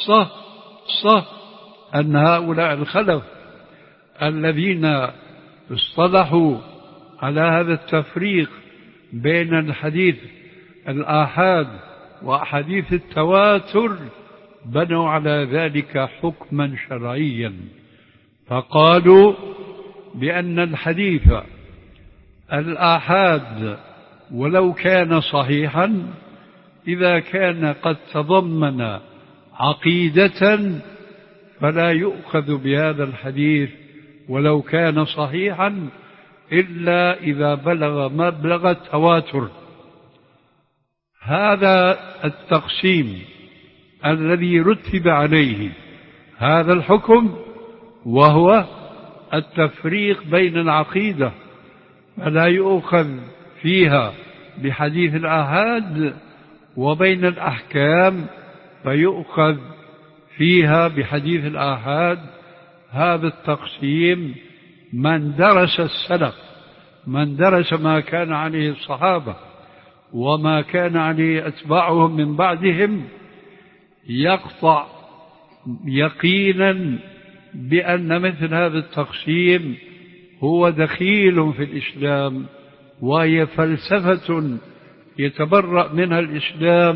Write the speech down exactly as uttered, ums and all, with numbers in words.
صح صح أن هؤلاء الخلف الذين اصطلحوا على هذا التفريق بين الحديث الآحاد وأحاديث التواتر بنوا على ذلك حكما شرعيا، فقالوا بأن الحديث الآحاد ولو كان صحيحا إذا كان قد تضمن عقيدة فلا يؤخذ بهذا الحديث ولو كان صحيحا إلا إذا بلغ مبلغ التواتر. هذا التقسيم الذي رتب عليه هذا الحكم وهو التفريق بين العقيدة، فلا يؤخذ فيها بحديث الآحاد، وبين الأحكام فيؤخذ فيها بحديث الآحاد. هذا التقسيم من درس السلف، من درس ما كان عليه الصحابة وما كان عليه أتباعهم من بعدهم يقطع يقينا بأن مثل هذا التقسيم هو دخيل في الإسلام، وهي فلسفة يتبرأ منها الإسلام